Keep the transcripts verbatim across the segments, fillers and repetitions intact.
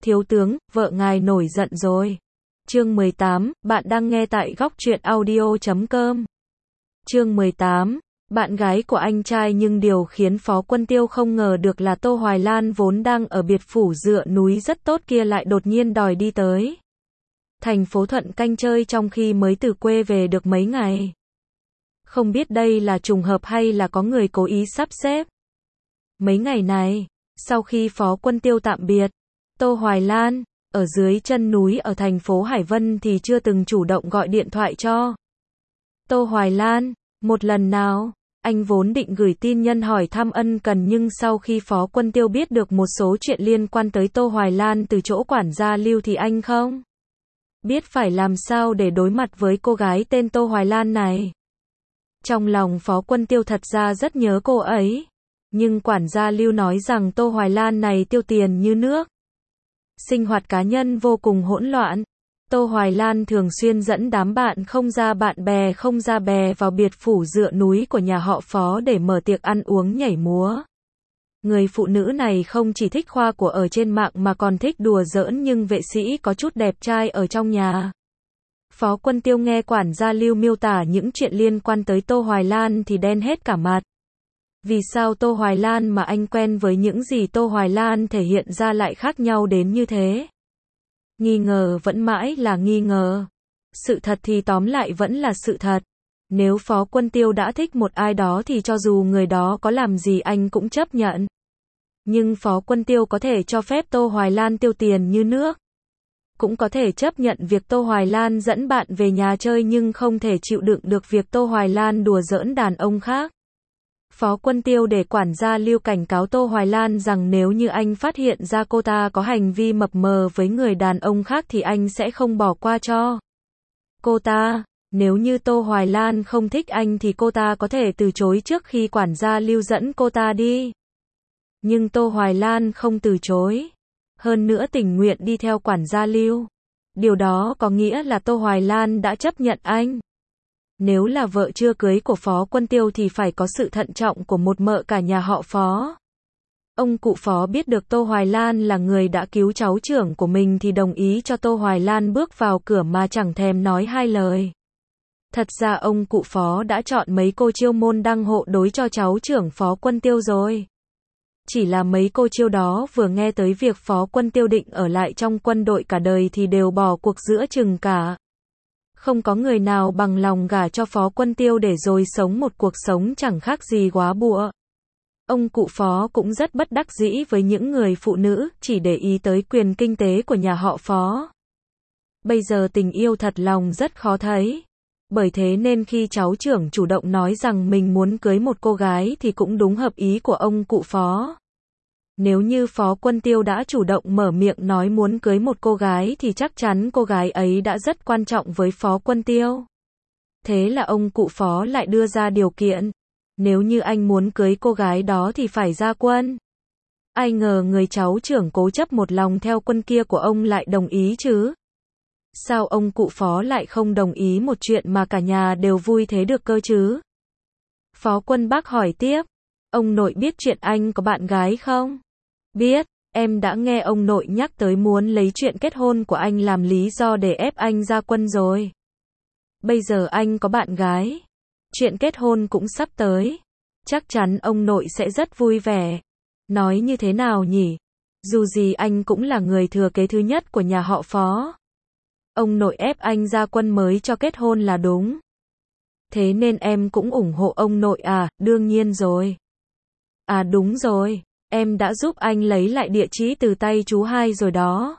Thiếu tướng, vợ ngài nổi giận rồi. Chương mười tám, bạn đang nghe tại góc truyện audio chấm com. Chương mười tám, bạn gái của anh trai, nhưng điều khiến Phó Quân Tiêu không ngờ được là Tô Hoài Lan vốn đang ở biệt phủ dựa núi rất tốt kia lại đột nhiên đòi đi tới thành phố Thuận Canh chơi trong khi mới từ quê về được mấy ngày. Không biết đây là trùng hợp hay là có người cố ý sắp xếp. Mấy ngày này, sau khi Phó Quân Tiêu tạm biệt Tô Hoài Lan ở dưới chân núi ở thành phố Hải Vân thì chưa từng chủ động gọi điện thoại cho Tô Hoài Lan một lần nào. Anh vốn định gửi tin nhân hỏi thăm ân cần, nhưng sau khi Phó Quân Tiêu biết được một số chuyện liên quan tới Tô Hoài Lan từ chỗ quản gia Lưu thì anh không biết phải làm sao để đối mặt với cô gái tên Tô Hoài Lan này. Trong lòng Phó Quân Tiêu thật ra rất nhớ cô ấy, nhưng quản gia Lưu nói rằng Tô Hoài Lan này tiêu tiền như nước, sinh hoạt cá nhân vô cùng hỗn loạn. Tô Hoài Lan thường xuyên dẫn đám bạn không ra bạn bè không ra bè vào biệt phủ dựa núi của nhà họ Phó để mở tiệc ăn uống nhảy múa. Người phụ nữ này không chỉ thích khoa của ở trên mạng mà còn thích đùa giỡn nhưng vệ sĩ có chút đẹp trai ở trong nhà. Phó Quân Tiêu nghe quản gia Lưu miêu tả những chuyện liên quan tới Tô Hoài Lan thì đen hết cả mặt. Vì sao Tô Hoài Lan mà anh quen với những gì Tô Hoài Lan thể hiện ra lại khác nhau đến như thế? Nghi ngờ vẫn mãi là nghi ngờ. Sự thật thì tóm lại vẫn là sự thật. Nếu Phó Quân Tiêu đã thích một ai đó thì cho dù người đó có làm gì anh cũng chấp nhận. Nhưng Phó Quân Tiêu có thể cho phép Tô Hoài Lan tiêu tiền như nước, cũng có thể chấp nhận việc Tô Hoài Lan dẫn bạn về nhà chơi, nhưng không thể chịu đựng được việc Tô Hoài Lan đùa giỡn đàn ông khác. Phó Quân Tiêu để quản gia Lưu cảnh cáo Tô Hoài Lan rằng nếu như anh phát hiện ra cô ta có hành vi mập mờ với người đàn ông khác thì anh sẽ không bỏ qua cho cô ta. Nếu như Tô Hoài Lan không thích anh thì cô ta có thể từ chối trước khi quản gia Lưu dẫn cô ta đi. Nhưng Tô Hoài Lan không từ chối, hơn nữa tình nguyện đi theo quản gia Lưu. Điều đó có nghĩa là Tô Hoài Lan đã chấp nhận anh. Nếu là vợ chưa cưới của Phó Quân Tiêu thì phải có sự thận trọng của một mợ cả nhà họ Phó. Ông cụ Phó biết được Tô Hoài Lan là người đã cứu cháu trưởng của mình thì đồng ý cho Tô Hoài Lan bước vào cửa mà chẳng thèm nói hai lời. Thật ra ông cụ Phó đã chọn mấy cô chiêu môn đăng hộ đối cho cháu trưởng Phó Quân Tiêu rồi. Chỉ là mấy cô chiêu đó vừa nghe tới việc Phó Quân Tiêu định ở lại trong quân đội cả đời thì đều bỏ cuộc giữa chừng cả. Không có người nào bằng lòng gả cho Phó Quân Tiêu để rồi sống một cuộc sống chẳng khác gì góa bụa. Ông cụ Phó cũng rất bất đắc dĩ với những người phụ nữ chỉ để ý tới quyền kinh tế của nhà họ Phó. Bây giờ tình yêu thật lòng rất khó thấy. Bởi thế nên khi cháu trưởng chủ động nói rằng mình muốn cưới một cô gái thì cũng đúng hợp ý của ông cụ Phó. Nếu như Phó Quân Tiêu đã chủ động mở miệng nói muốn cưới một cô gái thì chắc chắn cô gái ấy đã rất quan trọng với Phó Quân Tiêu. Thế là ông cụ Phó lại đưa ra điều kiện. Nếu như anh muốn cưới cô gái đó thì phải ra quân. Ai ngờ người cháu trưởng cố chấp một lòng theo quân kia của ông lại đồng ý chứ. Sao ông cụ Phó lại không đồng ý một chuyện mà cả nhà đều vui thế được cơ chứ? Phó Quân Bác hỏi tiếp. Ông nội biết chuyện anh có bạn gái không? Biết, em đã nghe ông nội nhắc tới muốn lấy chuyện kết hôn của anh làm lý do để ép anh ra quân rồi. Bây giờ anh có bạn gái, chuyện kết hôn cũng sắp tới. Chắc chắn ông nội sẽ rất vui vẻ. Nói như thế nào nhỉ? Dù gì anh cũng là người thừa kế thứ nhất của nhà họ Phó. Ông nội ép anh ra quân mới cho kết hôn là đúng. Thế nên em cũng ủng hộ ông nội à, đương nhiên rồi. À đúng rồi, em đã giúp anh lấy lại địa chỉ từ tay chú hai rồi đó.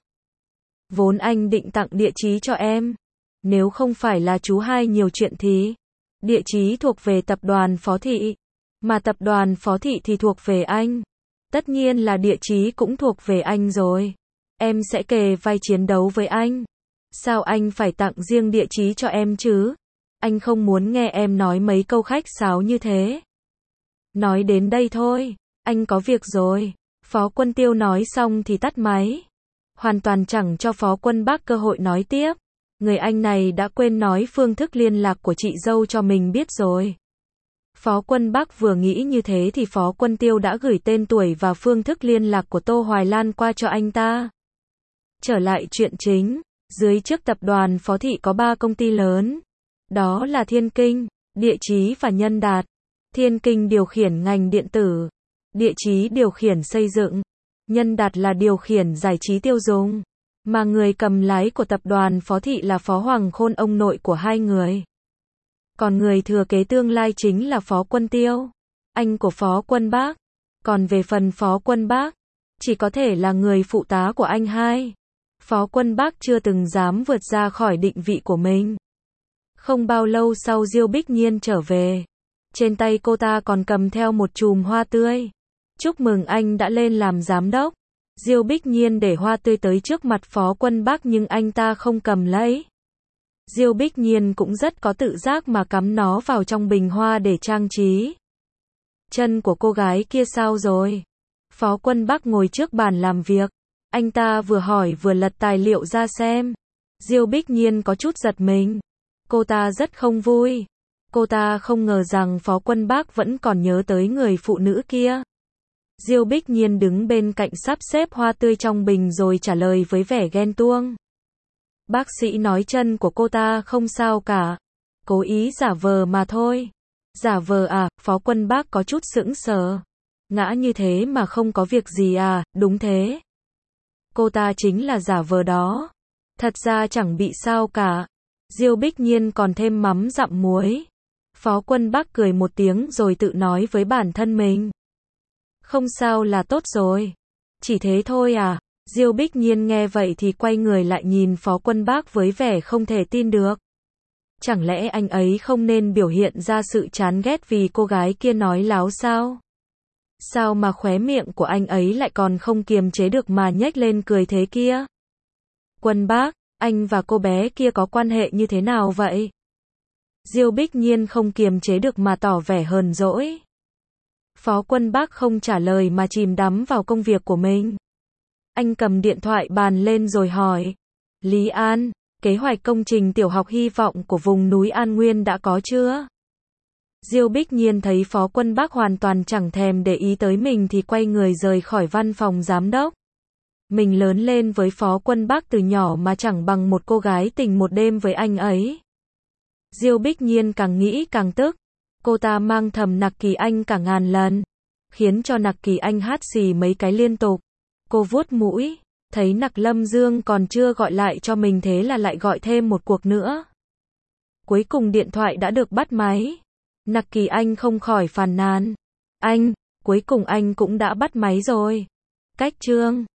Vốn anh định tặng địa chỉ cho em. Nếu không phải là chú hai nhiều chuyện thì địa chỉ thuộc về tập đoàn Phó Thị. Mà tập đoàn Phó Thị thì thuộc về anh. Tất nhiên là địa chỉ cũng thuộc về anh rồi. Em sẽ kề vai chiến đấu với anh. Sao anh phải tặng riêng địa chỉ cho em chứ? Anh không muốn nghe em nói mấy câu khách sáo như thế. Nói đến đây thôi, anh có việc rồi. Phó Quân Tiêu nói xong thì tắt máy. Hoàn toàn chẳng cho Phó Quân Bác cơ hội nói tiếp. Người anh này đã quên nói phương thức liên lạc của chị dâu cho mình biết rồi. Phó Quân Bác vừa nghĩ như thế thì Phó Quân Tiêu đã gửi tên tuổi và phương thức liên lạc của Tô Hoài Lan qua cho anh ta. Trở lại chuyện chính, dưới trước tập đoàn Phó Thị có ba công ty lớn. Đó là Thiên Kinh, Địa Chí và Nhân Đạt. Thiên Kinh điều khiển ngành điện tử, Địa Chí điều khiển xây dựng, Nhân Đạt là điều khiển giải trí tiêu dùng. Mà người cầm lái của tập đoàn Phó Thị là Phó Hoàng Khôn, ông nội của hai người. Còn người thừa kế tương lai chính là Phó Quân Tiêu, anh của Phó Quân Bác. Còn về phần Phó Quân Bác, chỉ có thể là người phụ tá của anh hai. Phó Quân Bác chưa từng dám vượt ra khỏi định vị của mình. Không bao lâu sau Diêu Bích Nhiên trở về. Trên tay cô ta còn cầm theo một chùm hoa tươi. Chúc mừng anh đã lên làm giám đốc. Diêu Bích Nhiên để hoa tươi tới trước mặt Phó Quân Bác nhưng anh ta không cầm lấy. Diêu Bích Nhiên cũng rất có tự giác mà cắm nó vào trong bình hoa để trang trí. Chân của cô gái kia sao rồi? Phó Quân Bác ngồi trước bàn làm việc. Anh ta vừa hỏi vừa lật tài liệu ra xem. Diêu Bích Nhiên có chút giật mình. Cô ta rất không vui. Cô ta không ngờ rằng Phó Quân Bác vẫn còn nhớ tới người phụ nữ kia. Diêu Bích Nhiên đứng bên cạnh sắp xếp hoa tươi trong bình rồi trả lời với vẻ ghen tuông. Bác sĩ nói chân của cô ta không sao cả. Cố ý giả vờ mà thôi. Giả vờ à? Phó Quân Bác có chút sững sờ. Ngã như thế mà không có việc gì à? Đúng thế. Cô ta chính là giả vờ đó. Thật ra chẳng bị sao cả. Diêu Bích Nhiên còn thêm mắm dặm muối. Phó Quân Bác cười một tiếng rồi tự nói với bản thân mình. Không sao là tốt rồi. Chỉ thế thôi à? Diêu Bích Nhiên nghe vậy thì quay người lại nhìn Phó Quân Bác với vẻ không thể tin được. Chẳng lẽ anh ấy không nên biểu hiện ra sự chán ghét vì cô gái kia nói láo sao? Sao mà khóe miệng của anh ấy lại còn không kiềm chế được mà nhếch lên cười thế kia? Quân Bác, anh và cô bé kia có quan hệ như thế nào vậy? Diêu Bích Nhiên không kiềm chế được mà tỏ vẻ hờn dỗi. Phó Quân Bác không trả lời mà chìm đắm vào công việc của mình. Anh cầm điện thoại bàn lên rồi hỏi. Lý An, kế hoạch công trình tiểu học hy vọng của vùng núi An Nguyên đã có chưa? Diêu Bích Nhiên thấy Phó Quân Bác hoàn toàn chẳng thèm để ý tới mình thì quay người rời khỏi văn phòng giám đốc. Mình lớn lên với Phó Quân Bác từ nhỏ mà chẳng bằng một cô gái tình một đêm với anh ấy. Diêu Bích Nhiên càng nghĩ càng tức. Cô ta mang thầm Nặc Kỳ Anh cả ngàn lần, khiến cho Nặc Kỳ Anh hát xì mấy cái liên tục. Cô vuốt mũi, thấy Nặc Lâm Dương còn chưa gọi lại cho mình thế là lại gọi thêm một cuộc nữa. Cuối cùng điện thoại đã được bắt máy. Nặc Kỳ Anh không khỏi phàn nàn. Anh, cuối cùng anh cũng đã bắt máy rồi. Cách chương